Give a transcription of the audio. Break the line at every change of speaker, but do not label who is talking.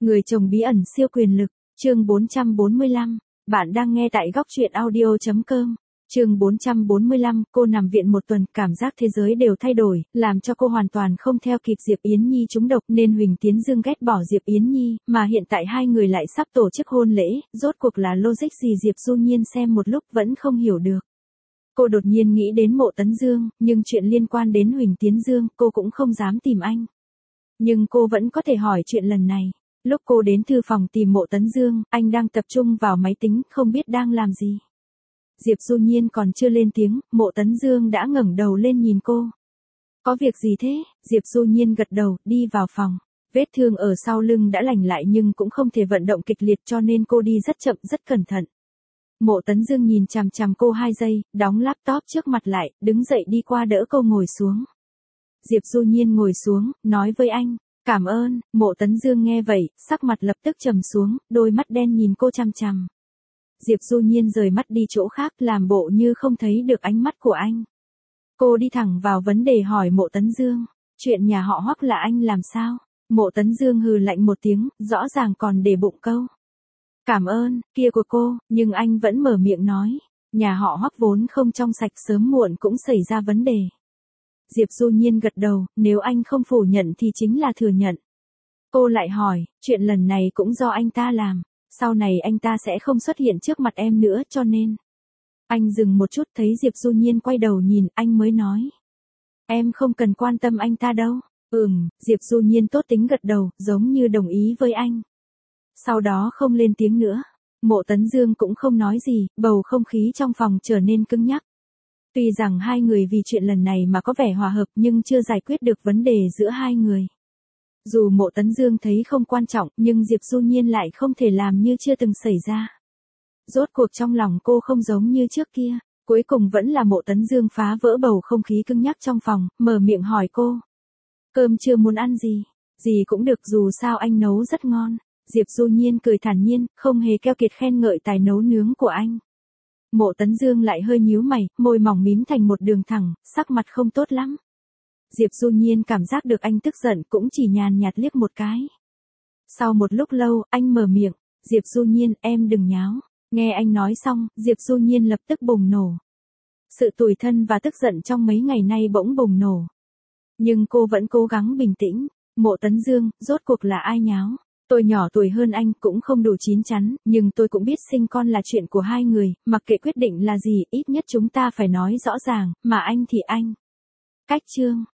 Người chồng bí ẩn siêu quyền lực, chương 445, bạn đang nghe tại góc truyện audio.com. Chương 445, cô nằm viện một tuần, cảm giác thế giới đều thay đổi, làm cho cô hoàn toàn không theo kịp. Diệp Yến Nhi trúng độc nên Huỳnh Tiến Dương ghét bỏ Diệp Yến Nhi, mà hiện tại hai người lại sắp tổ chức hôn lễ, rốt cuộc là logic gì? Diệp Du Nhiên xem một lúc vẫn không hiểu được. Cô đột nhiên nghĩ đến Mộ Tấn Dương, nhưng chuyện liên quan đến Huỳnh Tiến Dương, cô cũng không dám tìm anh. Nhưng cô vẫn có thể hỏi chuyện lần này. Lúc cô đến thư phòng tìm Mộ Tấn Dương, anh đang tập trung vào máy tính, không biết đang làm gì. Diệp Du Nhiên còn chưa lên tiếng, Mộ Tấn Dương đã ngẩng đầu lên nhìn cô. Có việc gì thế? Diệp Du Nhiên gật đầu, đi vào phòng. Vết thương ở sau lưng đã lành lại nhưng cũng không thể vận động kịch liệt cho nên cô đi rất chậm, rất cẩn thận. Mộ Tấn Dương nhìn chằm chằm cô 2 giây, đóng laptop trước mặt lại, đứng dậy đi qua đỡ cô ngồi xuống. Diệp Du Nhiên ngồi xuống, nói với anh, cảm ơn. Mộ Tấn Dương nghe vậy, sắc mặt lập tức trầm xuống, đôi mắt đen nhìn cô chằm chằm. Diệp Du Nhiên rời mắt đi chỗ khác, làm bộ như không thấy được ánh mắt của anh. Cô đi thẳng vào vấn đề hỏi Mộ Tấn Dương, chuyện nhà họ Hoắc là anh làm sao? Mộ Tấn Dương hừ lạnh một tiếng, rõ ràng còn để bụng câu cảm ơn kia của cô, nhưng anh vẫn mở miệng nói, nhà họ Hoắc vốn không trong sạch, sớm muộn cũng xảy ra vấn đề. Diệp Du Nhiên gật đầu, nếu anh không phủ nhận thì chính là thừa nhận. Cô lại hỏi, chuyện lần này cũng do anh ta làm, sau này anh ta sẽ không xuất hiện trước mặt em nữa cho nên. Anh dừng một chút, thấy Diệp Du Nhiên quay đầu nhìn, anh mới nói. Em không cần quan tâm anh ta đâu. Diệp Du Nhiên tốt tính gật đầu, giống như đồng ý với anh. Sau đó không lên tiếng nữa. Mộ Tấn Dương cũng không nói gì, bầu không khí trong phòng trở nên cứng nhắc. Tuy rằng hai người vì chuyện lần này mà có vẻ hòa hợp nhưng chưa giải quyết được vấn đề giữa hai người. Dù Mộ Tấn Dương thấy không quan trọng nhưng Diệp Du Nhiên lại không thể làm như chưa từng xảy ra. Rốt cuộc trong lòng cô không giống như trước kia. Cuối cùng vẫn là Mộ Tấn Dương phá vỡ bầu không khí cứng nhắc trong phòng, mở miệng hỏi cô. Cơm trưa muốn ăn gì? Gì cũng được, dù sao anh nấu rất ngon. Diệp Du Nhiên cười thản nhiên, không hề keo kiệt khen ngợi tài nấu nướng của anh. Mộ Tấn Dương lại hơi nhíu mày, môi mỏng mím thành một đường thẳng, sắc mặt không tốt lắm. Diệp Du Nhiên cảm giác được anh tức giận, cũng chỉ nhàn nhạt liếc một cái. Sau một lúc lâu, anh mở miệng, Diệp Du Nhiên, em đừng nháo. Nghe anh nói xong, Diệp Du Nhiên lập tức bùng nổ. Sự tủi thân và tức giận trong mấy ngày nay bỗng bùng nổ. Nhưng cô vẫn cố gắng bình tĩnh. Mộ Tấn Dương, rốt cuộc là ai nháo? Tôi nhỏ tuổi hơn anh, cũng không đủ chín chắn, nhưng tôi cũng biết sinh con là chuyện của hai người, mặc kệ quyết định là gì, ít nhất chúng ta phải nói rõ ràng, mà anh thì anh. Cách chương,